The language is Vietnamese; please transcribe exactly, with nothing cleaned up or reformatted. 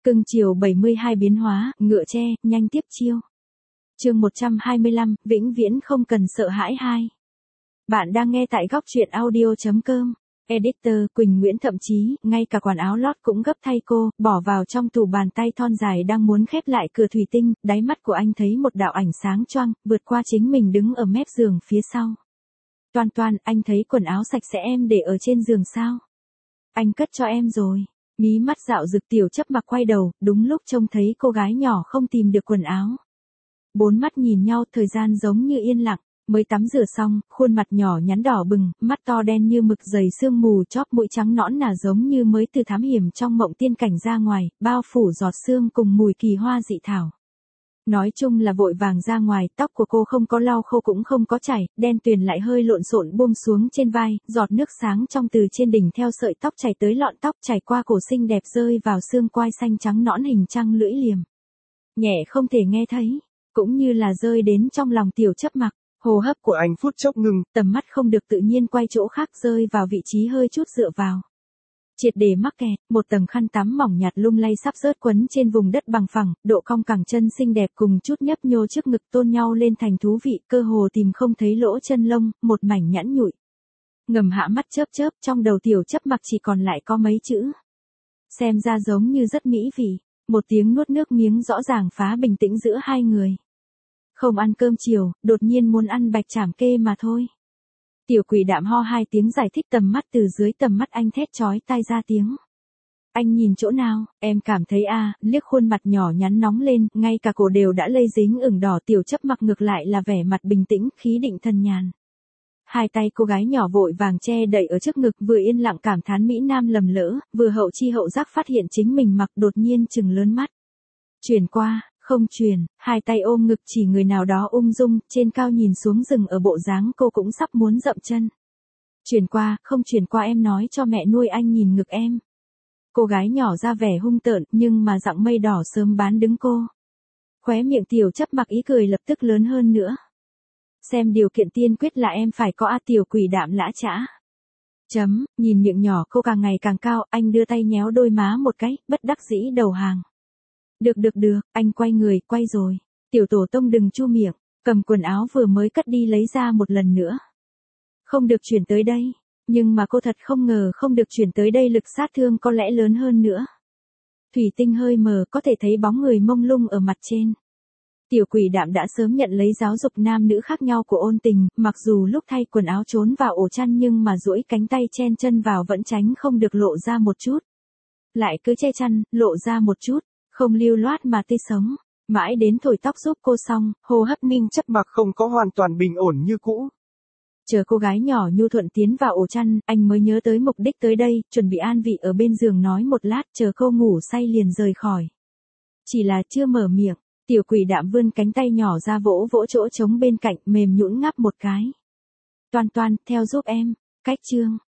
Cưng chiều bảy mươi hai biến hóa, ngựa tre, nhanh tiếp chiêu. Chương một trăm hai mươi lăm, vĩnh viễn không cần sợ hãi hai. Bạn đang nghe tại góc truyện audio chấm com. Editor Quỳnh Nguyễn thậm chí, ngay cả quần áo lót cũng gấp thay cô, bỏ vào trong tủ bàn tay thon dài đang muốn khép lại cửa thủy tinh, đáy mắt của anh thấy một đạo ảnh sáng choang, vượt qua chính mình đứng ở mép giường phía sau. Toan Toan, anh thấy quần áo sạch sẽ em để ở trên giường sao? Anh cất cho em rồi. Mí mắt dạo rực Tiểu Chấp Mặc quay đầu, đúng lúc trông thấy cô gái nhỏ không tìm được quần áo. Bốn mắt nhìn nhau, thời gian giống như yên lặng. Mới tắm rửa xong, khuôn mặt nhỏ nhắn đỏ bừng, mắt to đen như mực dày sương mù, chóp mũi trắng nõn nà giống như mới từ thám hiểm trong mộng tiên cảnh ra ngoài, bao phủ giọt sương cùng mùi kỳ hoa dị thảo. Nói chung là vội vàng ra ngoài, tóc của cô không có lau khô cũng không có chảy, đen tuyền lại hơi lộn xộn buông xuống trên vai, giọt nước sáng trong từ trên đỉnh theo sợi tóc chảy tới lọn tóc chảy qua cổ xinh đẹp rơi vào xương quai xanh trắng nõn hình trăng lưỡi liềm. Nhẹ không thể nghe thấy, cũng như là rơi đến trong lòng Tiểu Chấp Mặc. Hô hấp của anh phút chốc ngừng, tầm mắt không được tự nhiên quay chỗ khác rơi vào vị trí hơi chút dựa vào. Triệt để mắc kẹt, một tầng khăn tắm mỏng nhạt lung lay sắp rớt quấn trên vùng đất bằng phẳng, độ cong cẳng chân xinh đẹp cùng chút nhấp nhô trước ngực tôn nhau lên thành thú vị, cơ hồ tìm không thấy lỗ chân lông, một mảnh nhẵn nhụi. Ngầm hạ mắt chớp chớp, trong đầu Tiểu Chấp Mặc chỉ còn lại có mấy chữ. Xem ra giống như rất mỹ vị, một tiếng nuốt nước miếng rõ ràng phá bình tĩnh giữa hai người. Không ăn cơm chiều, đột nhiên muốn ăn bạch trảm kê mà thôi. Tiểu Quỷ đạm ho hai tiếng giải thích, tầm mắt từ dưới tầm mắt anh thét chói tai ra tiếng. Anh nhìn chỗ nào, em cảm thấy a, à, liếc khuôn mặt nhỏ nhắn nóng lên, ngay cả cổ đều đã lây dính ửng đỏ. Tiểu Chấp Mặc ngược lại là vẻ mặt bình tĩnh, khí định thần nhàn. Hai tay cô gái nhỏ vội vàng che đậy ở trước ngực, vừa yên lặng cảm thán mỹ nam lầm lỡ, vừa hậu chi hậu giác phát hiện chính mình mặc đột nhiên chừng lớn mắt. Chuyển qua. Không truyền, hai tay ôm ngực chỉ người nào đó ung dung, trên cao nhìn xuống rừng ở bộ dáng cô cũng sắp muốn dậm chân. Chuyển qua, không chuyển qua, em nói cho mẹ nuôi anh nhìn ngực em. Cô gái nhỏ ra vẻ hung tợn, nhưng mà dặng mây đỏ sớm bán đứng cô. Khóe miệng Tiểu Chấp Mặc ý cười lập tức lớn hơn nữa. Xem điều kiện tiên quyết là em phải có a. Tiểu Quỷ đạm lã chã. Chấm, nhìn miệng nhỏ cô càng ngày càng cao, anh đưa tay nhéo đôi má một cái, bất đắc dĩ đầu hàng. Được được được, anh quay người, quay rồi. Tiểu Tổ Tông đừng chu miệng, cầm quần áo vừa mới cất đi lấy ra một lần nữa. Không được chuyển tới đây, nhưng mà cô thật không ngờ không được chuyển tới đây lực sát thương có lẽ lớn hơn nữa. Thủy tinh hơi mờ có thể thấy bóng người mông lung ở mặt trên. Tiểu Quỷ đạm đã sớm nhận lấy giáo dục nam nữ khác nhau của ôn tình, mặc dù lúc thay quần áo trốn vào ổ chăn nhưng mà duỗi cánh tay chen chân vào vẫn tránh không được lộ ra một chút. Lại cứ che chăn, lộ ra một chút. Không lưu loát mà tươi sống, mãi đến thổi tóc giúp cô xong, hô hấp Ninh Chấp Mặc không có hoàn toàn bình ổn như cũ. Chờ cô gái nhỏ nhu thuận tiến vào ổ chăn, anh mới nhớ tới mục đích tới đây, chuẩn bị an vị ở bên giường nói một lát, chờ cô ngủ say liền rời khỏi. Chỉ là chưa mở miệng, Tiểu Quỷ đạm vươn cánh tay nhỏ ra vỗ vỗ chỗ trống bên cạnh, mềm nhũn ngáp một cái. Toan Toan, theo giúp em, cách chương.